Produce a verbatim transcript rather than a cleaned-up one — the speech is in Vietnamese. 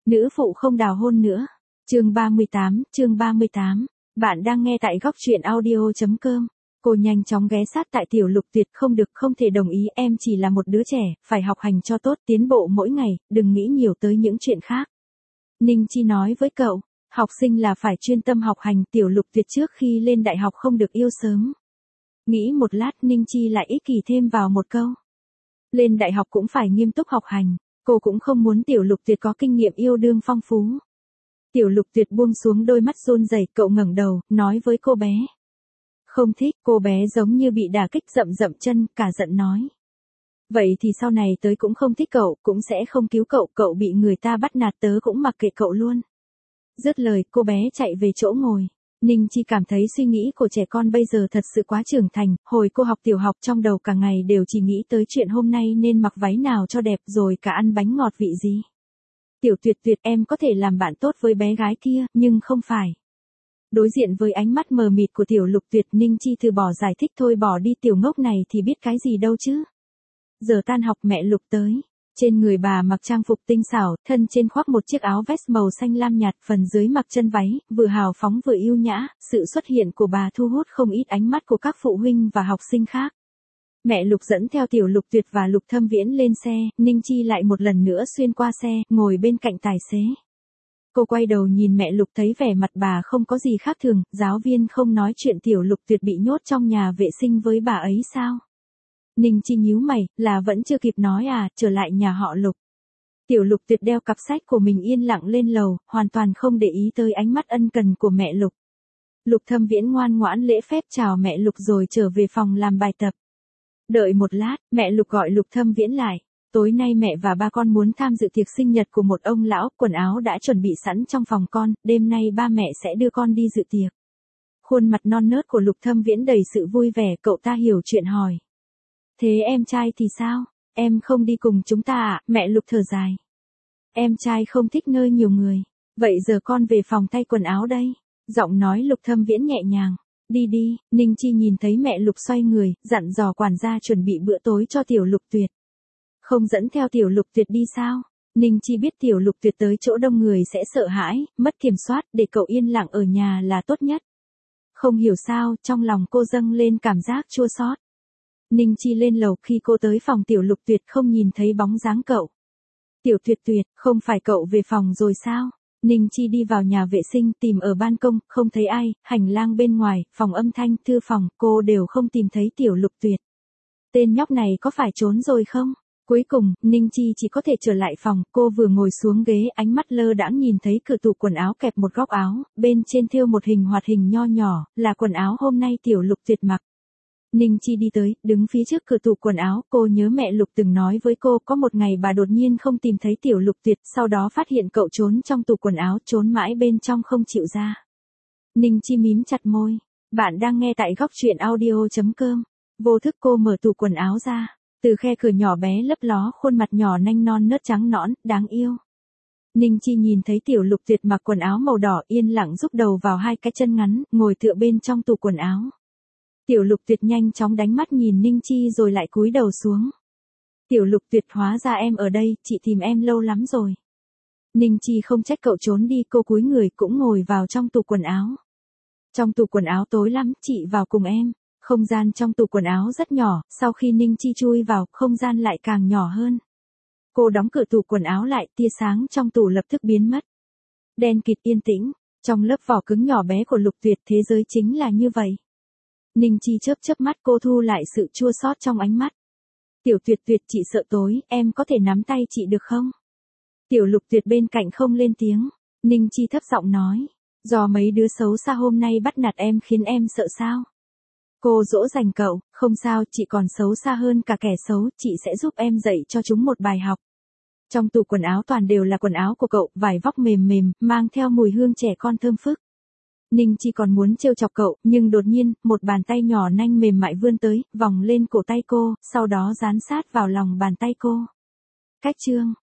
Nữ phụ không đào hôn nữa. Chương ba mươi tám, chương ba mươi tám. Bạn đang nghe tại góc truyện audio chấm com. Cô nhanh chóng ghé sát tại Tiểu Lục Tuyệt, không được, không thể đồng ý, em chỉ là một đứa trẻ, phải học hành cho tốt, tiến bộ mỗi ngày, đừng nghĩ nhiều tới những chuyện khác. Ninh Chi nói với cậu, học sinh là phải chuyên tâm học hành. Tiểu Lục Tuyệt trước khi lên đại học không được yêu sớm. Nghĩ một lát, Ninh Chi lại ích kỷ thêm vào một câu. Lên đại học cũng phải nghiêm túc học hành. Cô cũng không muốn Tiểu Lục Tuyệt có kinh nghiệm yêu đương phong phú. Tiểu Lục Tuyệt buông xuống đôi mắt run rẩy, cậu ngẩng đầu, nói với cô bé. Không thích. Cô bé giống như bị đả kích, rậm rậm chân, cả giận nói. Vậy thì sau này tớ cũng không thích cậu, cũng sẽ không cứu cậu, cậu bị người ta bắt nạt tớ cũng mặc kệ cậu luôn. Dứt lời, cô bé chạy về chỗ ngồi. Ninh Chi cảm thấy suy nghĩ của trẻ con bây giờ thật sự quá trưởng thành, hồi cô học tiểu học trong đầu cả ngày đều chỉ nghĩ tới chuyện hôm nay nên mặc váy nào cho đẹp, rồi cả ăn bánh ngọt vị gì. Tiểu Tuyệt Tuyệt, em có thể làm bạn tốt với bé gái kia, nhưng không phải. Đối diện với ánh mắt mờ mịt của Tiểu Lục Tuyệt, Ninh Chi từ bỏ giải thích, thôi bỏ đi, tiểu ngốc này thì biết cái gì đâu chứ. Giờ tan học mẹ Lục tới. Trên người bà mặc trang phục tinh xảo, thân trên khoác một chiếc áo vest màu xanh lam nhạt, phần dưới mặc chân váy, vừa hào phóng vừa yêu nhã. Sự xuất hiện của bà thu hút không ít ánh mắt của các phụ huynh và học sinh khác. Mẹ Lục dẫn theo Tiểu Lục Tuyệt và Lục Thâm Viễn lên xe, Ninh Chi lại một lần nữa xuyên qua xe, ngồi bên cạnh tài xế. Cô quay đầu nhìn mẹ Lục, thấy vẻ mặt bà không có gì khác thường. Giáo viên không nói chuyện Tiểu Lục Tuyệt bị nhốt trong nhà vệ sinh với bà ấy sao? Ninh Chi nhíu mày, là vẫn chưa kịp nói à, trở lại nhà họ Lục. Tiểu Lục Tuyệt đeo cặp sách của mình yên lặng lên lầu, hoàn toàn không để ý tới ánh mắt ân cần của mẹ Lục. Lục Thâm Viễn ngoan ngoãn lễ phép chào mẹ Lục rồi trở về phòng làm bài tập. Đợi một lát, mẹ Lục gọi Lục Thâm Viễn lại. Tối nay mẹ và ba con muốn tham dự tiệc sinh nhật của một ông lão, quần áo đã chuẩn bị sẵn trong phòng con, đêm nay ba mẹ sẽ đưa con đi dự tiệc. Khuôn mặt non nớt của Lục Thâm Viễn đầy sự vui vẻ, cậu ta hiểu chuyện hỏi. Thế em trai thì sao? Em không đi cùng chúng ta à? Mẹ Lục thở dài. Em trai không thích nơi nhiều người. Vậy giờ con về phòng thay quần áo đây. Giọng nói Lục Thâm Viễn nhẹ nhàng. Đi đi. Ninh Chi nhìn thấy mẹ Lục xoay người, dặn dò quản gia chuẩn bị bữa tối cho Tiểu Lục Tuyệt. Không dẫn theo Tiểu Lục Tuyệt đi sao? Ninh Chi biết Tiểu Lục Tuyệt tới chỗ đông người sẽ sợ hãi, mất kiểm soát, để cậu yên lặng ở nhà là tốt nhất. Không hiểu sao, trong lòng cô dâng lên cảm giác chua xót. Ninh Chi lên lầu, khi cô tới phòng Tiểu Lục Tuyệt không nhìn thấy bóng dáng cậu. Tiểu Tuyệt Tuyệt, không phải cậu về phòng rồi sao? Ninh Chi đi vào nhà vệ sinh, tìm ở ban công, không thấy ai, hành lang bên ngoài, phòng âm thanh, thư phòng, cô đều không tìm thấy Tiểu Lục Tuyệt. Tên nhóc này có phải trốn rồi không? Cuối cùng, Ninh Chi chỉ có thể trở lại phòng, cô vừa ngồi xuống ghế, ánh mắt lơ đãng nhìn thấy cửa tủ quần áo kẹp một góc áo, bên trên thêu một hình hoạt hình nho nhỏ, là quần áo hôm nay Tiểu Lục Tuyệt mặc. Ninh Chi đi tới, đứng phía trước cửa tủ quần áo, cô nhớ mẹ Lục từng nói với cô có một ngày bà đột nhiên không tìm thấy Tiểu Lục Tuyệt, sau đó phát hiện cậu trốn trong tủ quần áo, trốn mãi bên trong không chịu ra. Ninh Chi mím chặt môi. Bạn đang nghe tại góc truyện audio chấm com. Vô thức cô mở tủ quần áo ra. Từ khe cửa nhỏ bé lấp ló khuôn mặt nhỏ nanh non nớt trắng nõn, đáng yêu. Ninh Chi nhìn thấy Tiểu Lục Tuyệt mặc quần áo màu đỏ, yên lặng rúc đầu vào hai cái chân ngắn, ngồi tựa bên trong tủ quần áo. Tiểu Lục Tuyệt nhanh chóng đánh mắt nhìn Ninh Chi rồi lại cúi đầu xuống. Tiểu Lục Tuyệt, hóa ra em ở đây, chị tìm em lâu lắm rồi. Ninh Chi không trách cậu trốn đi, cô cúi người cũng ngồi vào trong tủ quần áo. Trong tủ quần áo tối lắm, chị vào cùng em. Không gian trong tủ quần áo rất nhỏ, sau khi Ninh Chi chui vào, không gian lại càng nhỏ hơn. Cô đóng cửa tủ quần áo lại, tia sáng trong tủ lập tức biến mất. Đen kịt yên tĩnh, trong lớp vỏ cứng nhỏ bé của Lục Tuyệt, thế giới chính là như vậy. Ninh Chi chớp chớp mắt, cô thu lại sự chua xót trong ánh mắt. Tiểu Tuyệt Tuyệt, chị sợ tối, em có thể nắm tay chị được không? Tiểu Lục Tuyệt bên cạnh không lên tiếng. Ninh Chi thấp giọng nói, do mấy đứa xấu xa hôm nay bắt nạt em khiến em sợ sao? Cô dỗ dành cậu, không sao, chị còn xấu xa hơn cả kẻ xấu, chị sẽ giúp em dạy cho chúng một bài học. Trong tủ quần áo toàn đều là quần áo của cậu, vải vóc mềm mềm, mang theo mùi hương trẻ con thơm phức. Ninh Chi còn muốn trêu chọc cậu, nhưng đột nhiên, một bàn tay nhỏ nanh mềm mại vươn tới, vòng lên cổ tay cô, sau đó dán sát vào lòng bàn tay cô. Cách chương